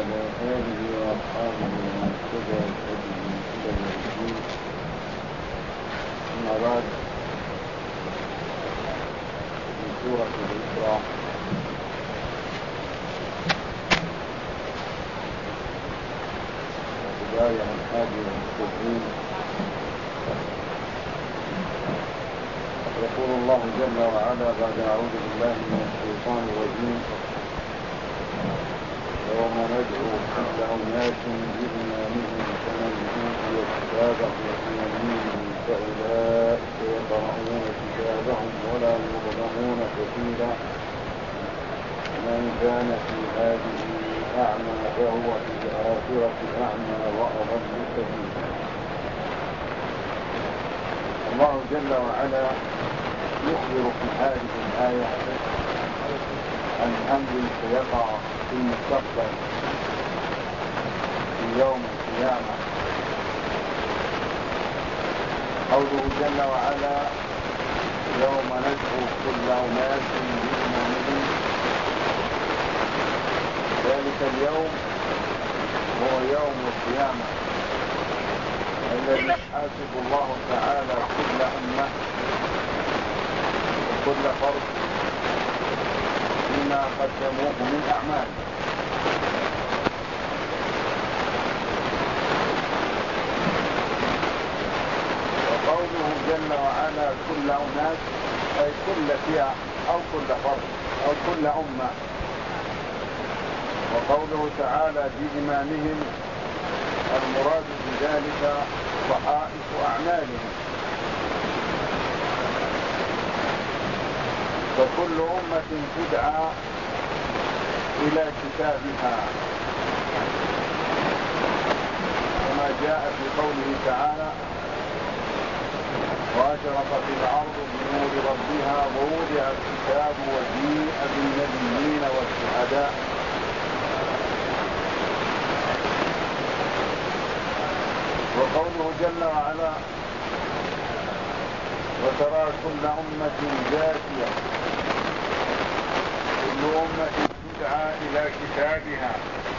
وعلى آله وأصحابه ومن اهتدى بهديه إلى يوم الدين. أما بعد، من سورة الإسراء الآية 71 يقول الله جل وعلا بعد أعوذ بالله من الشيطان الرجيم: يوم ندعو كل أناس بإمامهم فمن أوتي كتابه بيمينه فأولئك يقرؤون كتابهم ولا يظلمون فتيلا من كان في هذه أعمى فهو في الآخرة أعمى وأضل سبيلا. الله جل وعلا يخبر في هذه الآية عن أمر سيقع في المستقبل في يوم القيامة. قوله جل وعلا: يوم ندعو كل أناس بإمامهم، ذلك اليوم هو يوم القيامة الذي يحاسب الله تعالى كل أمة وكل فرد بما قدموه من أعمال. وقوله جل وعلا كل أناس أي كل فئة أو كل فرد أو كل أمة. وقوله تعالى بإمامهم المراد بذلك صحائف أعمالهم، فكل أمة تدعى إلى كتابها كما جاء في قوله تعالى: وأشرقت الأرض بنور ربها ووضع الكتاب وجيء بالنبيين والشهداء. وقوله جل وعلا: وترى كل أمة جاثية، كل أمة تدعى إلى كتابها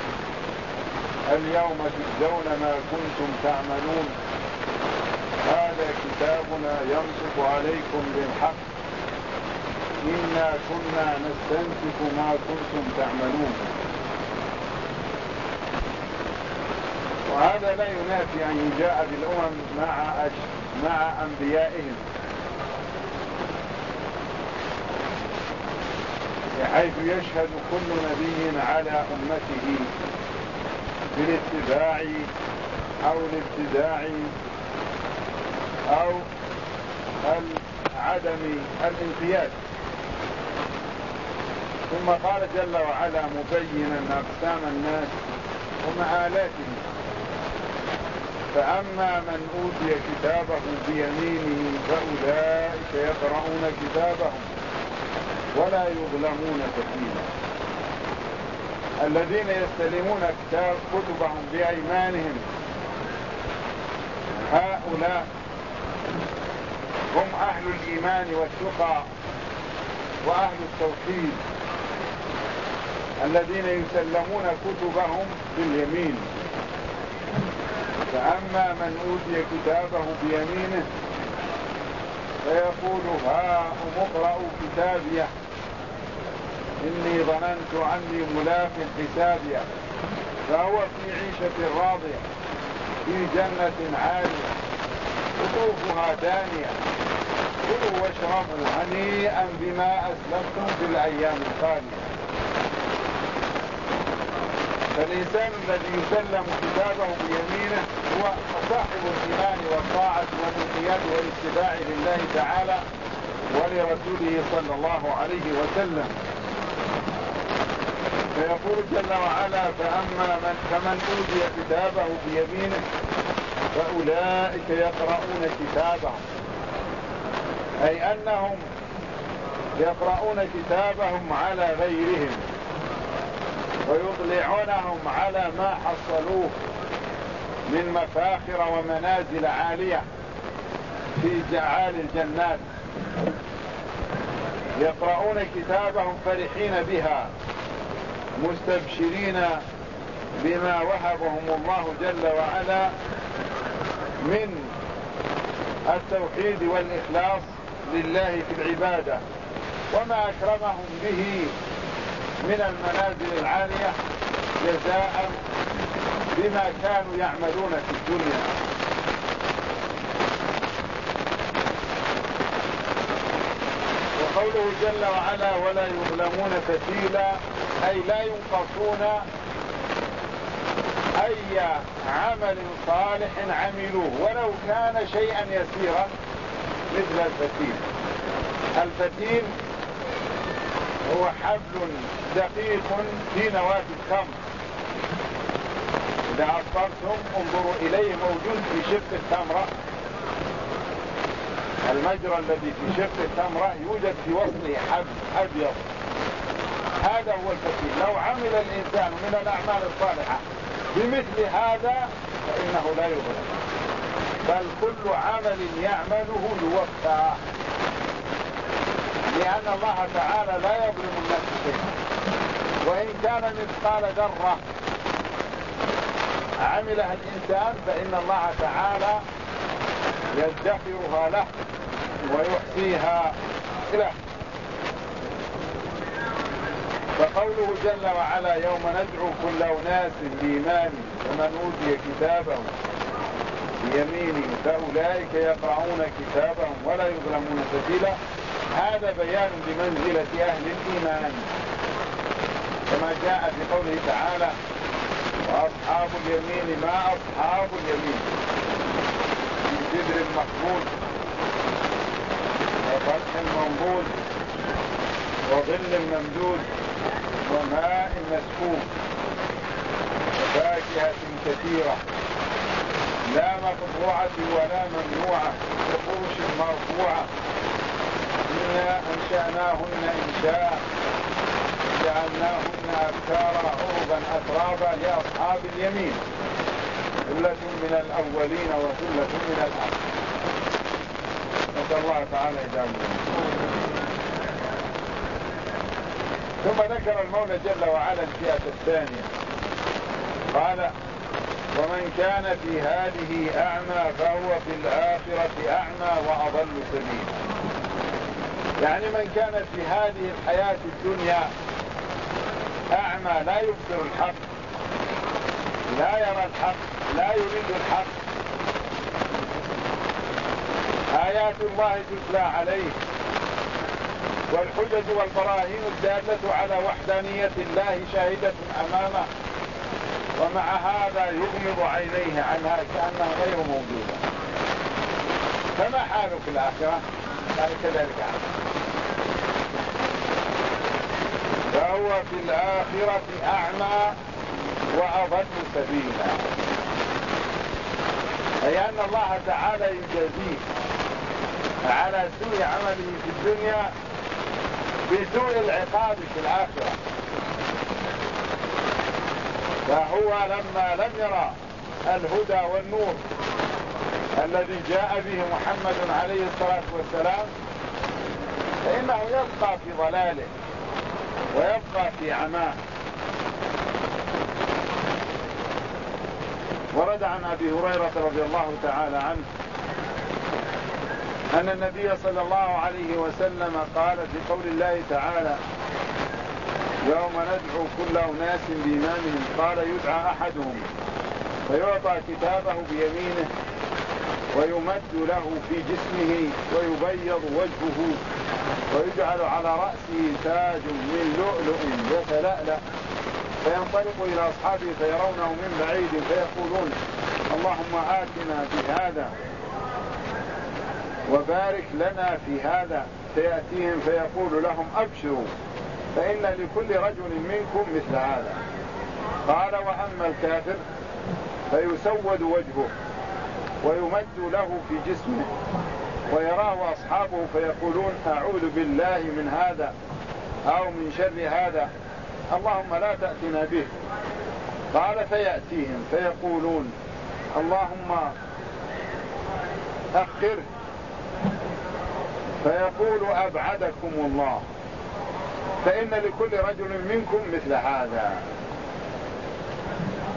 اليوم تجزون ما كنتم تعملون، هذا كتابنا ينطق عليكم بالحق إنا كنا نستنسخ ما كنتم تعملون. وهذا لا ينافي أن يجاء بالأمم مع أنبيائهم، بحيث يشهد كل نبي على أمته بالاتباع أو الابتداع أو عدم الانقياد. ثم قال جل وعلا مبينا أقسام الناس ومآلاتهم: فأما من أوتي كتابه بيمينه فأولئك يقرؤون كتابهم ولا يظلمون فتيلا. الذين يستلمون كتبهم بأيمانهم هؤلاء هم أهل الإيمان والتقى وأهل التوحيد، الذين يسلمون كتبهم باليمين. فأما من أوتي كتابه بيمينه فيقول هاؤم اقرءوا كتابيه إني ظننت عني ملاق حسابيه، فهو في عيشة راضية في جنة عالية قطوفها دانية، كلوا واشربوا هنيئا بما أسلفتم في الأيام الخالية. فالإنسان الذي يسلم كتابه بيمينه هو صاحب الإيمان والطاعة والانقياد والاتباع لله تعالى ولرسوله صلى الله عليه وسلم. فيقول جل وعلا: فمن أوتي كتابه بيمينه فأولئك يقرؤون كتابهم، أي أنهم يقرؤون كتابهم على غيرهم ويطلعونهم على ما حصلوه من مفاخر ومنازل عالية في جعال الجنات. يقرؤون كتابهم فرحين بها مستبشرين بما وهبهم الله جل وعلا من التوحيد والإخلاص لله في العبادة، وما أكرمهم به من المنازل العالية جزاء بما كانوا يعملون في الدنيا. وقوله جل وعلا ولا يظلمون فتيلا، أي لا ينقصون أي عمل صالح عملوه ولو كان شيئا يسيرا مثل الفتيل. الفتيل هو حبل دقيق في نواة التمر، إذا عصرتم انظروا إليه، موجود في شق التمرة. المجرى الذي في شق التمرة يوجد في وسطه حبل أبيض، هذا هو الفتيل. لو عمل الإنسان من الأعمال الصالحة بمثل هذا فإنه لا يظلم، بل كل عمل يعمله يوفى، لأن الله تعالى لا يظلم الناس شيئا، وإن كان مثقال ذرة عملها الإنسان فإن الله تعالى يدخرها له ويحصيها له. فقوله جل وعلا يوم ندعو كل أناس بإمامهم ومن أوتي كتابه بيمينه فأولئك يقرؤون كتابهم ولا يظلمون فتيلا، هذا بيان بمنزلة أهل الإيمان، كما جاء في قوله تعالى وأصحاب اليمين ما أصحاب اليمين، من جدر مخبول وفتح منبوذ وظل ممدود وماء مسكوب وفاكهة كثيرة لا مقطوعة ولا ممنوعة وفرش مرفوعة إنا أنشأناهن إنشاء جعلناهن أبكارا عربا أترابا لأصحاب اليمين ثلة من الأولين وثلة من الآخرين. نسأل الله تعالى إجابة. ثم ذكر المولى جل وعلا الفئة الثانية، قال ومن كان في هذه أعمى فهو في الآخرة أعمى وأضل سبيلا. يعني من كان في هذه الحياة الدنيا أعمى، لا يبصر الحق، لا يرى الحق، لا يريد الحق، آيات الله تتلى عليه والحجج والبراهين الدالة على وحدانية الله شاهدة أمامه، ومع هذا يغمض عينيه عنها كأنها غير موجودة، فما حاله في الآخرة؟ قال كذلك فهو في الآخرة أعمى وأضل سبيلا، أي أن الله تعالى يجازيه على سوء عمله في الدنيا بسوء العقاب في الآخرة. فهو لما لم يرى الهدى والنور الذي جاء به محمد عليه الصلاة والسلام فإنه يبقى في ضلاله ويبقى في عماه. ورد عن أبي هريرة رضي الله تعالى عنه أن النبي صلى الله عليه وسلم قال في قول الله تعالى يوم ندعو كل أناس بإمامهم، قال يدعى أحدهم فيعطى كتابه بيمينه ويمد له في جسمه ويبيض وجهه ويجعل على رأسه تاج من لؤلؤ يتلألأ، فينطلق إلى أصحابه فيرونه من بعيد فيقولون اللهم آتنا بهذا وبارك لنا في هذا، فيأتيهم فيقول لهم أبشروا فإن لكل رجل منكم مثل هذا. قال وأما الكافر فيسود وجهه ويمد له في جسمه ويراه أصحابه فيقولون أعوذ بالله من هذا أو من شر هذا اللهم لا تأتنا به. قال فيأتيهم فيقولون اللهم أخره، فيقول أبعدكم الله فإن لكل رجل منكم مثل هذا.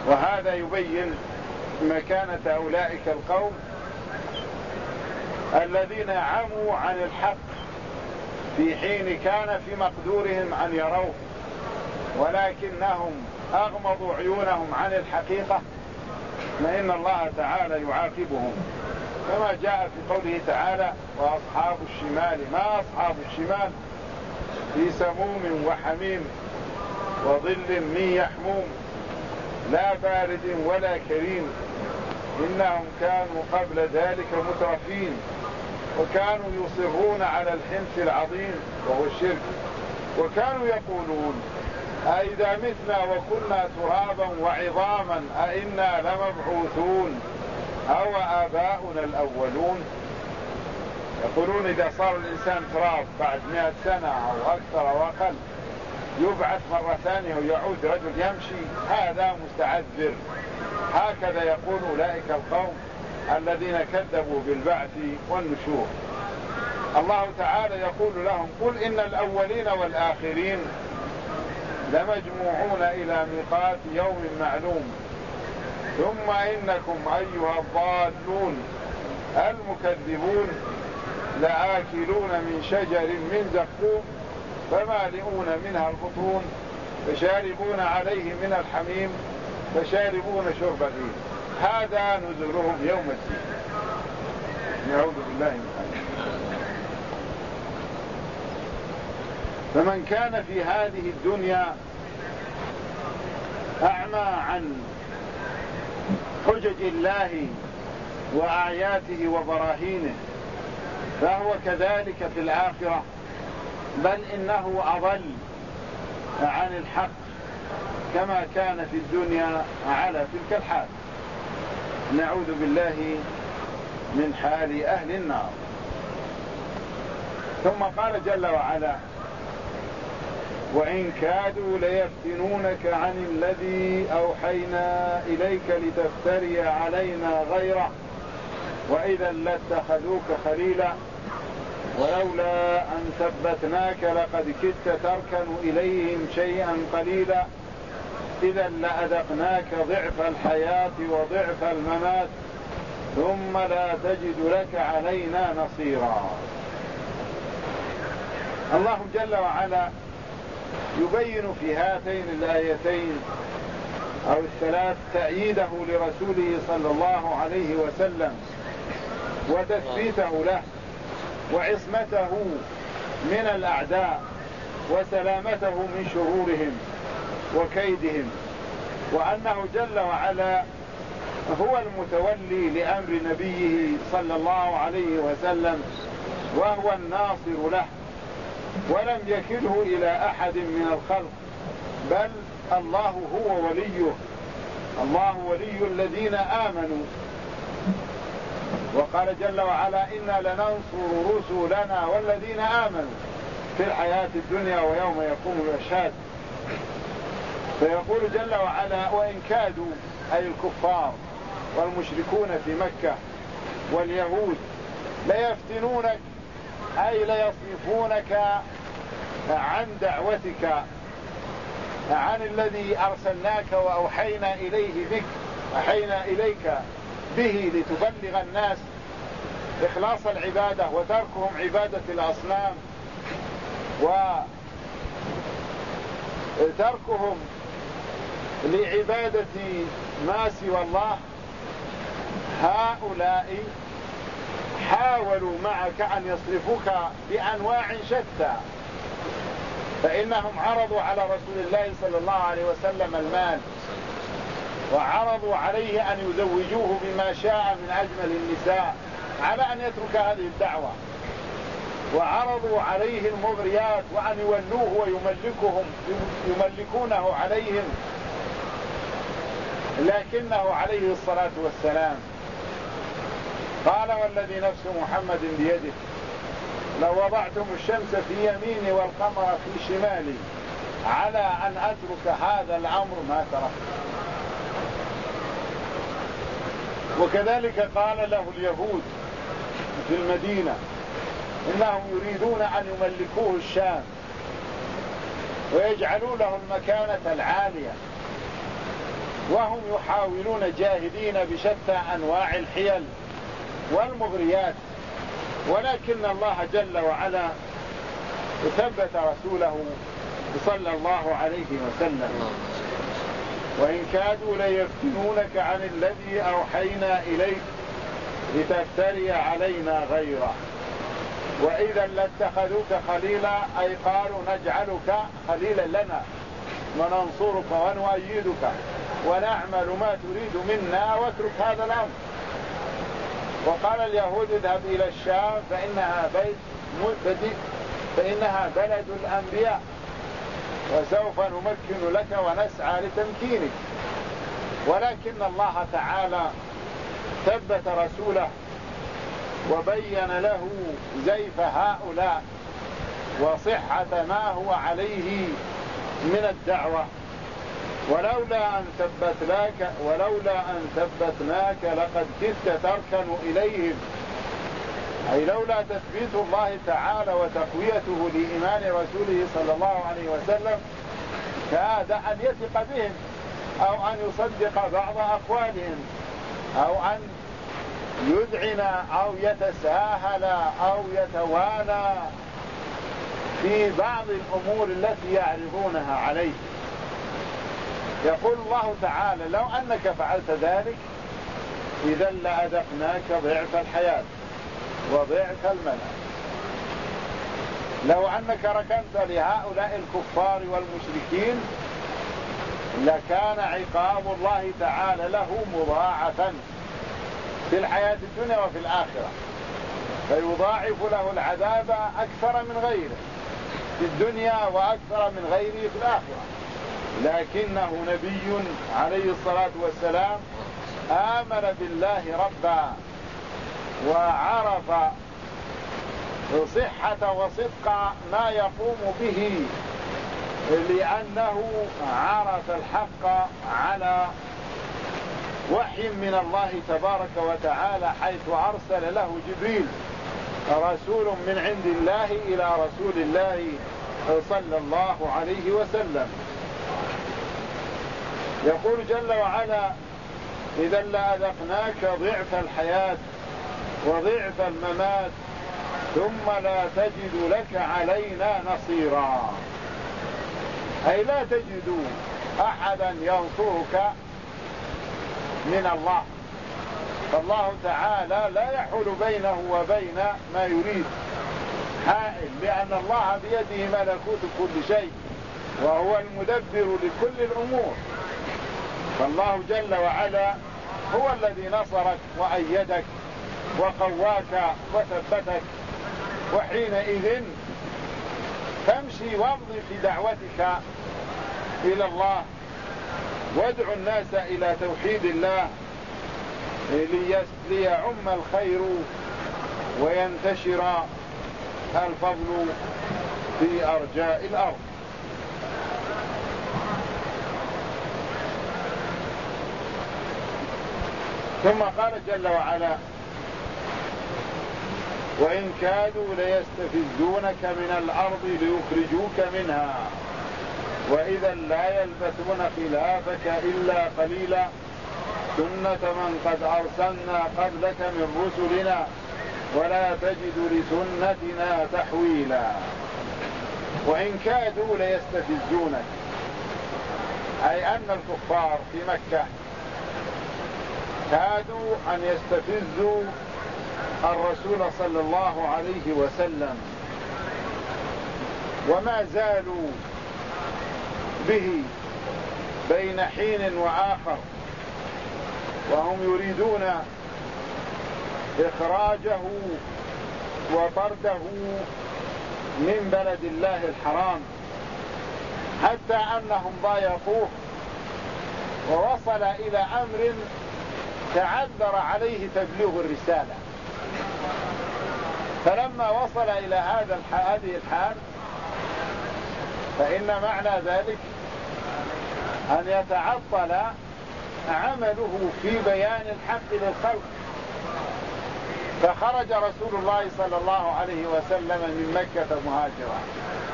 وهذا يبين مكانة أولئك القوم الذين عموا عن الحق في حين كان في مقدورهم أن يروه، ولكنهم أغمضوا عيونهم عن الحقيقة، فإن الله تعالى يعاقبهم كما جاء في قوله تعالى: وأصحاب الشمال ما أصحاب الشمال في سموم وحميم وظل من يحموم لا بارد ولا كريم إنهم كانوا قبل ذلك مترفين وكانوا يصرون على الحنث العظيم وهو الشرك، وكانوا يقولون أئذا متنا وكنا ترابا وعظاما أئنا لمبعوثون أو آباؤنا الأولون. يقولون إذا صار الإنسان تراب بعد 100 سنة أو أكثر أو أقل يبعث مرة ثانية ويعود رجل يمشي، هذا مستعذر. هكذا يقول أولئك القوم الذين كذبوا بالبعث والنشور. الله تعالى يقول لهم: قل إن الأولين والآخرين لمجموعون إلى ميقات يوم معلوم ثم إنكم أيها الضالون المكذبون لآكلون من شجر من زقوم فمالئون منها البطون فشاربون عليه من الحميم فشاربون شرب الهيم هذا نزلهم يوم الدين. نعوذ بالله من ذلك. فمن كان في هذه الدنيا أعمى عن حجج الله وآياته وبراهينه فهو كذلك في الآخرة، بل إنه أضل عن الحق كما كان في الدنيا على تلك الحال. نعوذ بالله من حال أهل النار. ثم قال جل وعلا: وإن كادوا ليفتنونك عن الذي أوحينا إليك لتفتري علينا غيره وإذا لاتخذوك خليلا ولولا أن ثبتناك لقد كدت تركن إليهم شيئا قليلا إذا لأذقناك ضعف الحياة وضعف الممات ثم لا تجد لك علينا نصيرا. الله جل وعلا يبين في هاتين الآيتين أو الثلاث تأييده لرسوله صلى الله عليه وسلم وتثبيته له وعصمته من الأعداء وسلامته من شرورهم وكيدهم، وأنه جل وعلا هو المتولي لأمر نبيه صلى الله عليه وسلم وهو الناصر له ولم يكله إلى أحد من الخلق، بل الله هو وليه، الله ولي الذين آمنوا. وقال جل وعلا: إنا لننصر رسلنا والذين آمنوا في الحياة الدنيا ويوم يقوم الأشهاد. فيقول جل وعلا: وإن كادوا أي الكفار والمشركون في مكة واليهود ليفتنونك أي ليصرفونك عن دعوتك عن الذي أرسلناك وأوحينا إليه بك، أوحينا إليك به لتبلغ الناس إخلاص العبادة وتركهم عبادة الأصنام وتركهم لعبادة ما سوى الله. هؤلاء حاولوا معك أن يصرفوك بأنواع شتى، فإنهم عرضوا على رسول الله صلى الله عليه وسلم المال وعرضوا عليه أن يزوجوه بما شاء من أجمل النساء على أن يترك هذه الدعوة، وعرضوا عليه المغريات وأن يولوه يملكونه عليهم، لكنه عليه الصلاة والسلام قال: والذي نفس محمد بيده لو وضعتم الشمس في يميني والقمر في شمالي على أن أترك هذا الأمر ما تركت. وكذلك قال له اليهود في المدينة إنهم يريدون أن يملكوه الشام ويجعلوا له المكانة العالية، وهم يحاولون جاهدين بشتى أنواع الحيل والمغريات، ولكن الله جل وعلا ثبت رسوله صلى الله عليه وسلم. وإن كادوا ليفتنونك عن الذي أوحينا إليك لتفتري علينا غيره وإذا لاتخذوك خليلا، أي قالوا نجعلك خليلا لنا وننصرك ونؤيدك ونعمل ما تريد منا واترك هذا الأمر. وقال اليهود اذهب إلى الشام فإنها بلد الأنبياء وسوف نمكن لك ونسعى لتمكينك. ولكن الله تعالى ثبت رسوله وبين له زيف هؤلاء وصحة ما هو عليه من الدعوة. ولولا أن ثبتناك لقد كدت تركن إليهم، أي لولا تثبيت الله تعالى وتقويته لإيمان رسوله صلى الله عليه وسلم كاد أن يثق بهم أو أن يصدق بعض أقوالهم أو أن يذعن أو يتساهل أو يتوانى في بعض الأمور التي يعرضونها عليه. يقول الله تعالى لو أنك فعلت ذلك إذا لأذقناك ضعف الحياة وضعف المنى. لو أنك ركنت لهؤلاء الكفار والمشركين لكان عقاب الله تعالى له مضاعفا في الحياة الدنيا وفي الآخرة، فيضاعف له العذاب أكثر من غيره في الدنيا وأكثر من غيره في الآخرة. لكنه نبي عليه الصلاة والسلام آمن بالله ربا وعرف صحة وصدق ما يقوم به، لأنه عرف الحق على وحي من الله تبارك وتعالى، حيث أرسل له جبريل رسول من عند الله إلى رسول الله صلى الله عليه وسلم. يقول جل وعلا إذا لأذقناك ضعف الحياة وضعف الممات ثم لا تجد لك علينا نصيرا، أي لا تجد أحدا ينصرك من الله. فالله تعالى لا يحول بينه وبين ما يريد حائل، لأن الله بيده ملكوت كل شيء وهو المدبر لكل الأمور. فالله جل وعلا هو الذي نصرك وأيدك وقواك وثبتك، وحينئذ فامشي وامضي في دعوتك إلى الله وادعو الناس إلى توحيد الله ليعم الخير وينتشر الفضل في أرجاء الأرض. ثم قال جل وعلا وإن كادوا ليستفزونك من الأرض ليخرجوك منها وإذا لا يلبثون خلافك إلا قليلا سنة من قد أرسلنا قبلك من رسلنا ولا تجد لسنتنا تحويلا. وإن كادوا ليستفزونك، أي أن الكفار في مكة كادوا أن يستفزوا الرسول صلى الله عليه وسلم، وما زالوا به بين حين وآخر، وهم يريدون إخراجه وطرده من بلد الله الحرام، حتى أنهم ضايقوه ووصل إلى أمر تعذر عليه تبليغ الرسالة. فلما وصل إلى هذه الحال فإن معنى ذلك أن يتعطل عمله في بيان الحق للخلق. فخرج رسول الله صلى الله عليه وسلم من مكة مهاجرا،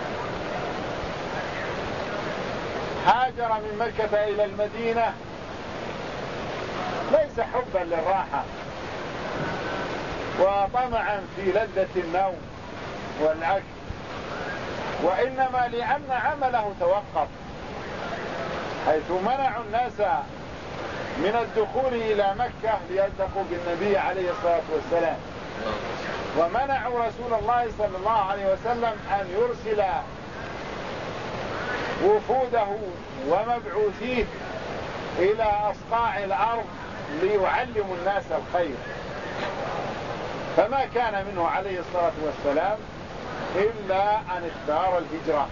هاجر من مكة إلى المدينة ليس حبا للراحة وطمعا في لذة النوم والأكل، وإنما لأن عمله توقف، حيث منعوا الناس من الدخول إلى مكة ليلتقوا بالنبي عليه الصلاة والسلام، ومنعوا رسول الله صلى الله عليه وسلم أن يرسل وفوده ومبعوثيه إلى أصقاع الأرض ليعلموا الناس الخير، فما كان منه عليه الصلاة والسلام إلا أن اختار الهجرة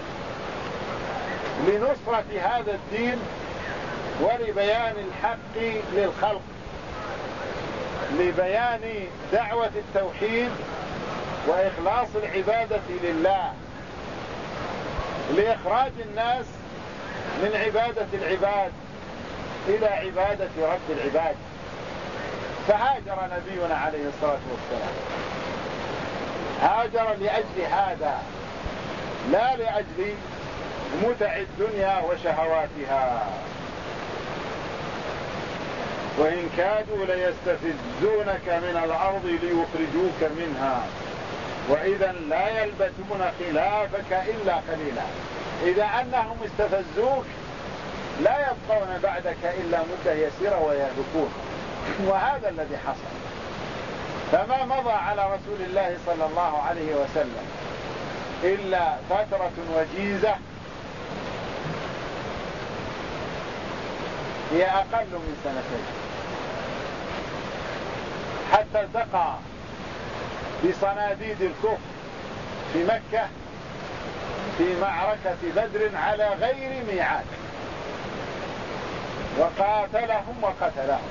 لنصرة هذا الدين ولبيان الحق للخلق، لبيان دعوة التوحيد وإخلاص العبادة لله، لإخراج الناس من عبادة العباد إلى عبادة رب العباد. فهاجر نبينا عليه الصلاة والسلام، هاجر لأجل هذا، لا لأجل متع الدنيا وشهواتها. وإن كادوا ليستفزونك من الأرض ليخرجوك منها وإذا لا يلبثون خلافك إلا قليلا. إذا أنهم استفزوك لا يبقون بعدك إلا مدة يسيرة ويهلكون، وهذا الذي حصل. فما مضى على رسول الله صلى الله عليه وسلم إلا فترة وجيزة هي أقل من سنتين، حتى التقى بصناديد الكفر في مكة في معركة بدر على غير ميعاد، وقاتلهم وقتلهم.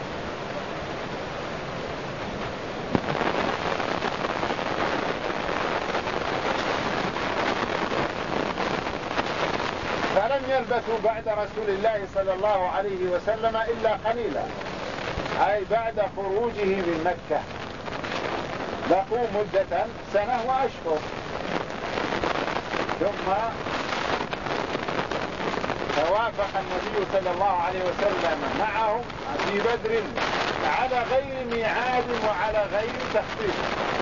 فلم يلبثوا بعد رسول الله صلى الله عليه وسلم إلا قليلا، أي بعد خروجه من مكة بقوا مدة سنة وأشهر، ثم توافق النبي صلى الله عليه وسلم معهم في بدر على غير ميعاد وعلى غير تخطيط،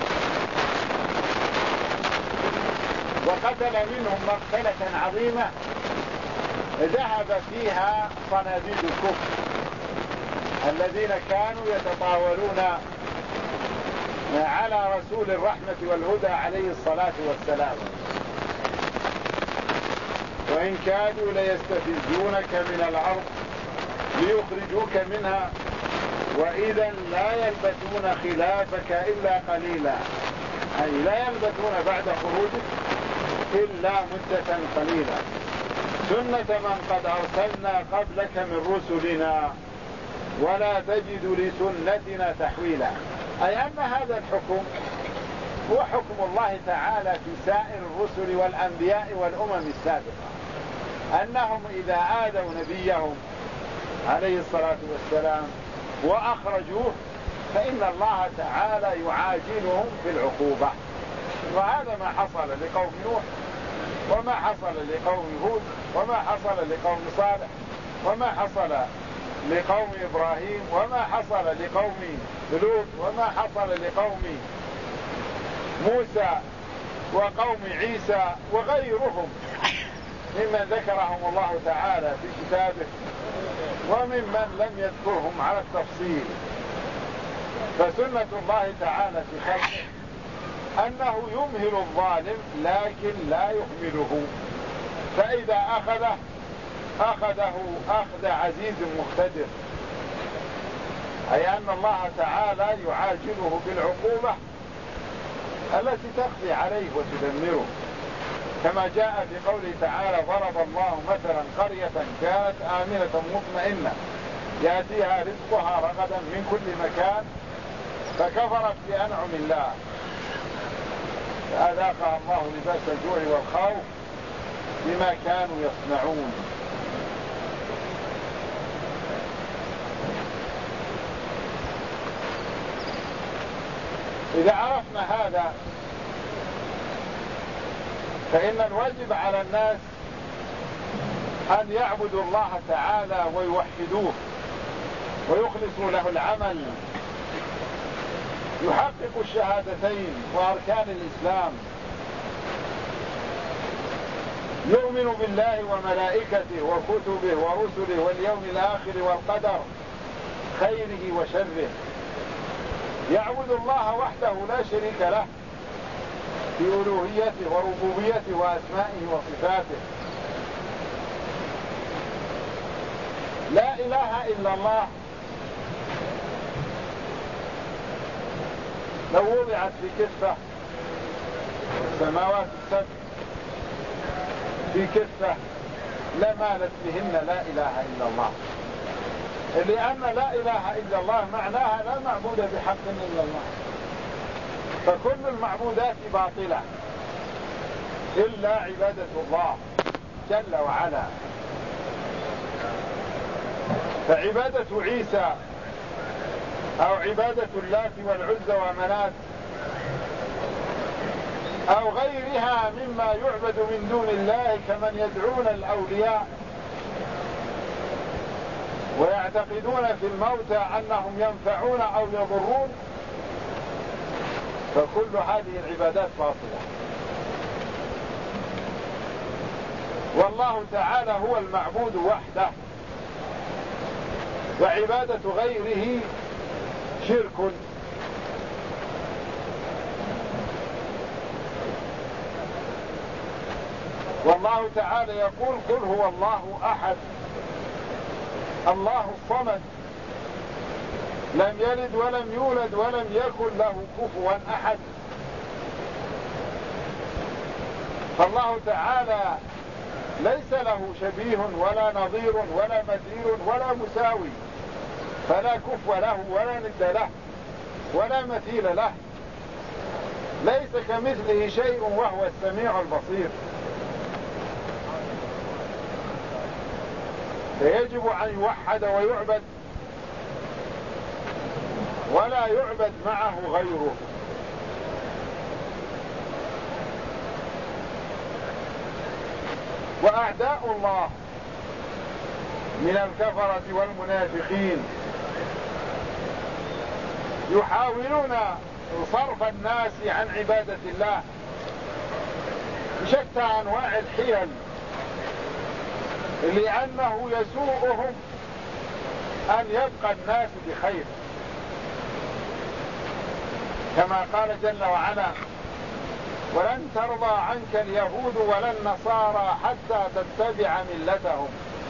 وقتل منهم مقتلة عظيمة ذهب فيها صناديد الكفر الذين كانوا يتطاولون على رسول الرحمة والهدى عليه الصلاة والسلام. وإن كادوا ليستفزونك من الأرض ليخرجوك منها وإذا لا يلبثون خلافك إلا قليلا، أي لا يلبثون بعد خروجك إلا مدة قليلة، سنة من قد أرسلنا قبلك من رسلنا ولا تجد لسنتنا تحويلا. أي أن هذا الحكم هو حكم الله تعالى في سائر الرسل والأنبياء والأمم السابقة، أنهم إذا آذوا نبيهم عليه الصلاة والسلام وأخرجوه فإن الله تعالى يعاجلهم بالعقوبة. وهذا ما حصل لقوم نوح، وما حصل لقوم هود، وما حصل لقوم صالح، وما حصل لقوم إبراهيم، وما حصل لقوم لوط، وما حصل لقوم موسى وقوم عيسى وغيرهم ممن ذكرهم الله تعالى في كتابه وممن لم يذكرهم على التفصيل. فسنة الله تعالى في خلقه أنه يمهل الظالم لكن لا يهمله، فإذا أخذه أخذ عزيز مقتدر، أي أن الله تعالى يعاجله بالعقوبة التي تقضي عليه وتدمره، كما جاء في قوله تعالى ضرب الله مثلا قرية كانت آمنة مطمئنة يأتيها رزقها رغدا من كل مكان فكفرت بأنعم الله فأذاقها الله لباس الجوع والخوف بما كانوا يصنعون. إذا عرفنا هذا فإن الواجب على الناس أن يعبدوا الله تعالى ويوحدوه ويخلصوا له العمل، يحقق الشهادتين وأركان الإسلام، يؤمن بالله وملائكته وكتبه ورسله واليوم الآخر والقدر خيره وشره، يعبد الله وحده لا شريك له في ألوهيته وربوبيته وأسمائه وصفاته. لا إله إلا الله لو وضعت في كفة، السماوات السبع في كفة لمالت بهن لا إله إلا الله، لأن لا إله إلا الله معناها لا معبود بحق إلا الله، فكل المعبودات باطلة إلا عبادة الله جل وعلا. فعبادة عيسى أو عبادة اللات والعزى ومنات أو غيرها مما يعبد من دون الله كمن يدعون الأولياء ويعتقدون في الموتى أنهم ينفعون أو يضرون، فكل هذه العبادات باطلة. والله تعالى هو المعبود وحده، وعبادة غيره شرك. والله تعالى يقول قل هو الله أحد الله الصمد لم يلد ولم يولد ولم يكن له كفوا أحد. فالله تعالى ليس له شبيه ولا نظير ولا مثيل ولا مساوي، فلا كفو له ولا ند له ولا مثيل له، ليس كمثله شيء وهو السميع البصير. فيجب أن يوحد ويعبد ولا يعبد معه غيره. وأعداء الله من الكفرة والمنافقين يحاولون صرف الناس عن عبادة الله بشتى أنواع الحيل، لأنه يسوءهم أن يبقى الناس بخير، كما قال جل وعلا ولن ترضى عنك اليهود ولا النصارى حتى تتبع ملتهم.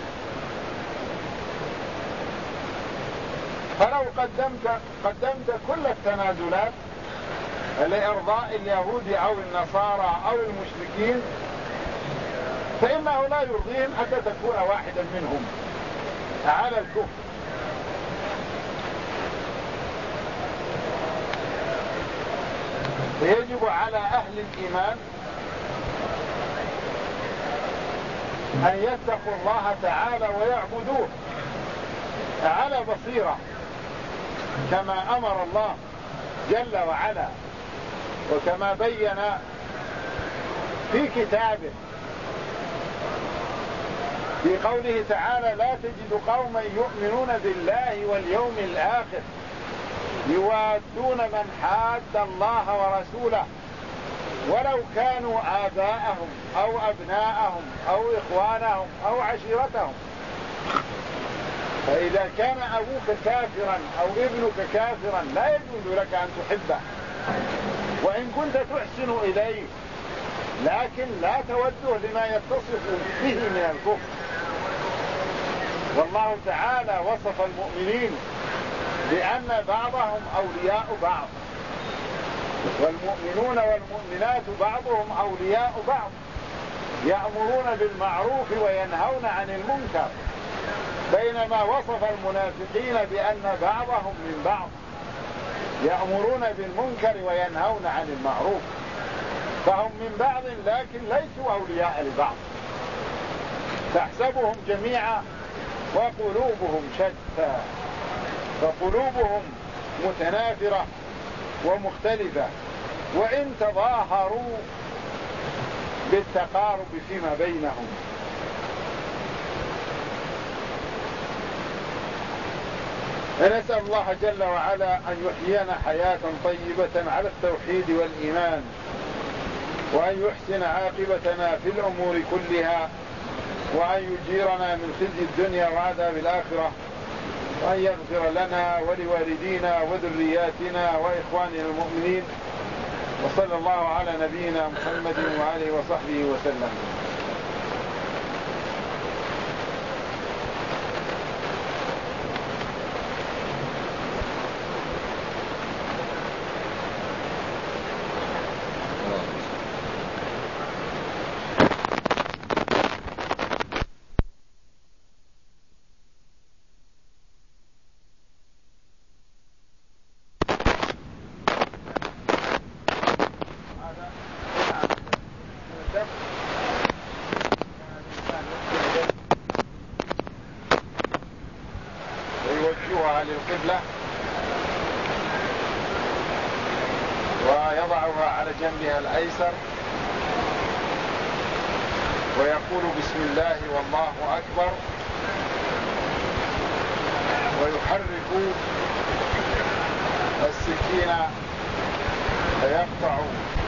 فلو قدمت كل التنازلات لإرضاء اليهود أو النصارى أو المشركين فإنه لا يرضيهم حتى تكون واحدا منهم على الكفر. فيجب على أهل الإيمان أن يتقوا الله تعالى ويعبدوه على بصيرة كما أمر الله جل وعلا، وكما بين في كتابه في قوله تعالى لا تجد قوما يؤمنون بالله واليوم الآخر يوادون من حاد الله ورسوله ولو كانوا آباءهم أو أبناءهم أو إخوانهم أو عشيرتهم. فإذا كان أبوك كافرا أو ابنك كافرا لا يجوز لك أن تحبه وإن كنت تحسن إليه، لكن لا توده لما يتصف به من الكفر. والله تعالى وصف المؤمنين بأن بعضهم أولياء بعض، والمؤمنون والمؤمنات بعضهم أولياء بعض يأمرون بالمعروف وينهون عن المنكر، بينما وصف المنافقين بأن بعضهم من بعض يأمرون بالمنكر وينهون عن المعروف، فهم من بعض لكن ليسوا أولياء لبعض. تحسبهم جميعا وقلوبهم شتى، فقلوبهم متنافرة ومختلفة، وإن تظاهروا بالتقارب فيما بينهم. فنسأل الله جل وعلا أن يحيينا حياة طيبة على التوحيد والإيمان، وأن يحسن عاقبتنا في الأمور كلها، وأن يجيرنا من خزي الدنيا وعذاب الآخرة، وأن يغفر لنا ولوالدينا وذرياتنا وإخواننا المؤمنين. وصلى الله على نبينا محمد وآله وصحبه وسلم. ويوجهها للقبلة ويضعها على جنبها الأيسر ويقول بسم الله والله أكبر، ويحرك السكين فيقطع